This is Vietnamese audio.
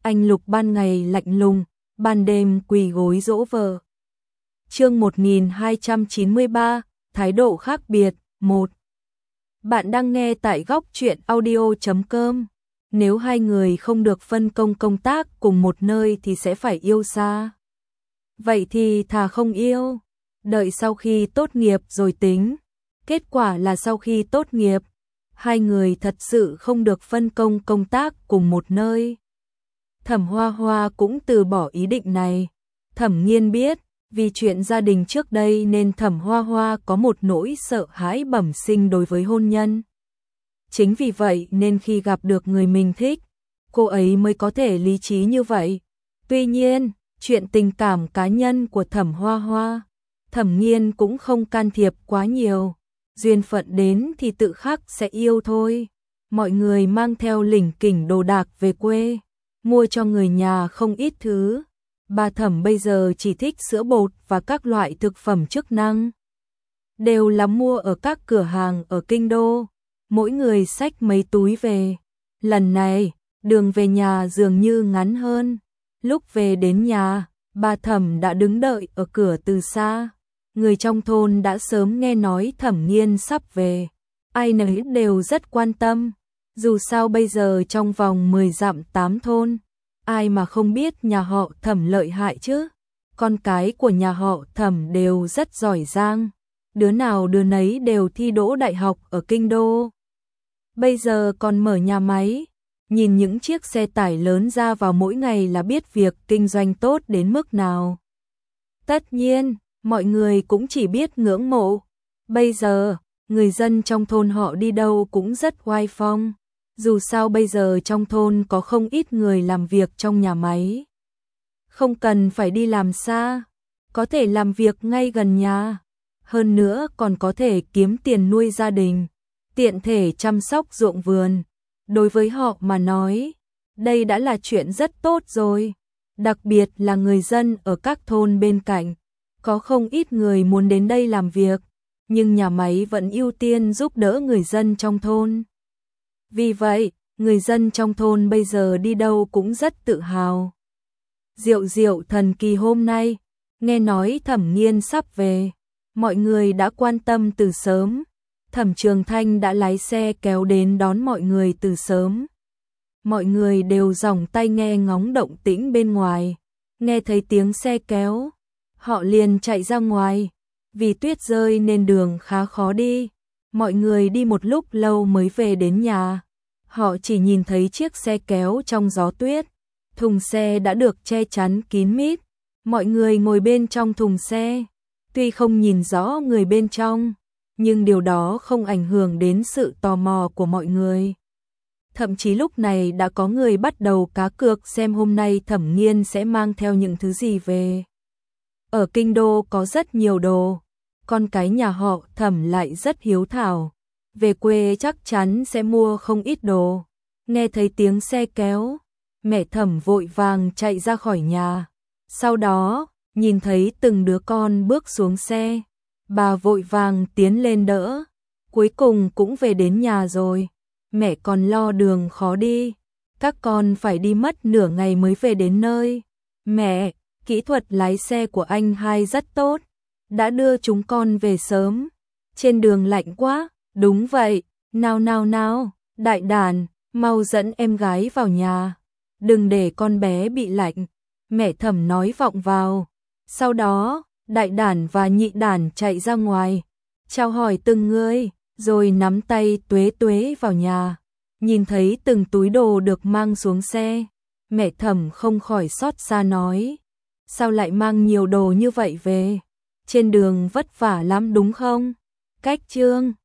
anh Lục ban ngày lạnh lùng, ban đêm quỳ gối dỗ vợ. Chương 1293, thái độ khác biệt, 1. Bạn đang nghe tại góc truyện audio.com. Nếu hai người không được phân công công tác cùng một nơi thì sẽ phải yêu xa. Vậy thì thà không yêu, đợi sau khi tốt nghiệp rồi tính. Kết quả là sau khi tốt nghiệp, hai người thật sự không được phân công công tác cùng một nơi. Thẩm Hoa Hoa cũng từ bỏ ý định này. Thẩm Nghiên biết, vì chuyện gia đình trước đây nên Thẩm Hoa Hoa có một nỗi sợ hãi bẩm sinh đối với hôn nhân. Chính vì vậy nên khi gặp được người mình thích, cô ấy mới có thể lý trí như vậy. Tuy nhiên, chuyện tình cảm cá nhân của Thẩm Hoa Hoa, Thẩm Nghiên cũng không can thiệp quá nhiều. Duyên phận đến thì tự khắc sẽ yêu thôi. Mọi người mang theo lỉnh kỉnh đồ đạc về quê, mua cho người nhà không ít thứ. Bà Thẩm bây giờ chỉ thích sữa bột và các loại thực phẩm chức năng. Đều là mua ở các cửa hàng ở Kinh Đô, mỗi người xách mấy túi về. Lần này, đường về nhà dường như ngắn hơn. Lúc về đến nhà, bà Thẩm đã đứng đợi ở cửa từ xa. Người trong thôn đã sớm nghe nói Thẩm Nghiên sắp về. Ai nấy đều rất quan tâm. Dù sao bây giờ trong vòng 10 dặm 8 thôn, ai mà không biết nhà họ Thẩm lợi hại chứ. Con cái của nhà họ Thẩm đều rất giỏi giang. Đứa nào đứa nấy đều thi đỗ đại học ở Kinh Đô. Bây giờ còn mở nhà máy. Nhìn những chiếc xe tải lớn ra vào mỗi ngày là biết việc kinh doanh tốt đến mức nào. Tất nhiên, mọi người cũng chỉ biết ngưỡng mộ. Bây giờ, người dân trong thôn họ đi đâu cũng rất oai phong. Dù sao bây giờ trong thôn có không ít người làm việc trong nhà máy. Không cần phải đi làm xa, có thể làm việc ngay gần nhà. Hơn nữa còn có thể kiếm tiền nuôi gia đình, tiện thể chăm sóc ruộng vườn. Đối với họ mà nói, đây đã là chuyện rất tốt rồi. Đặc biệt là người dân ở các thôn bên cạnh. Có không ít người muốn đến đây làm việc, nhưng nhà máy vẫn ưu tiên giúp đỡ người dân trong thôn. Vì vậy, người dân trong thôn bây giờ đi đâu cũng rất tự hào. Diệu diệu thần kỳ hôm nay, nghe nói Thẩm Nghiên sắp về, mọi người đã quan tâm từ sớm. Thẩm Trường Thanh đã lái xe kéo đến đón mọi người từ sớm. Mọi người đều giỏng tai nghe ngóng động tĩnh bên ngoài, nghe thấy tiếng xe kéo, họ liền chạy ra ngoài. Vì tuyết rơi nên đường khá khó đi, mọi người đi một lúc lâu mới về đến nhà. Họ chỉ nhìn thấy chiếc xe kéo trong gió tuyết, thùng xe đã được che chắn kín mít. Mọi người ngồi bên trong thùng xe, tuy không nhìn rõ người bên trong, nhưng điều đó không ảnh hưởng đến sự tò mò của mọi người. Thậm chí lúc này đã có người bắt đầu cá cược xem hôm nay Thẩm Nghiên sẽ mang theo những thứ gì về. Ở Kinh Đô có rất nhiều đồ, con cái nhà họ Thẩm lại rất hiếu thảo. Về quê chắc chắn sẽ mua không ít đồ. Nghe thấy tiếng xe kéo, mẹ Thẩm vội vàng chạy ra khỏi nhà. Sau đó, nhìn thấy từng đứa con bước xuống xe, bà vội vàng tiến lên đỡ. Cuối cùng cũng về đến nhà rồi. Mẹ còn lo đường khó đi, các con phải đi mất nửa ngày mới về đến nơi. Mẹ, kỹ thuật lái xe của anh hai rất tốt, đã đưa chúng con về sớm. Trên đường lạnh quá. Đúng vậy, nào, đại đàn, mau dẫn em gái vào nhà, đừng để con bé bị lạnh. Mẹ Thẩm nói vọng vào. Sau đó, đại đàn và nhị đàn chạy ra ngoài, chào hỏi từng người, rồi nắm tay Tuế Tuế vào nhà. Nhìn thấy từng túi đồ được mang xuống xe, mẹ Thẩm không khỏi xót xa nói, sao lại mang nhiều đồ như vậy về? Trên đường vất vả lắm đúng không? Cách Trương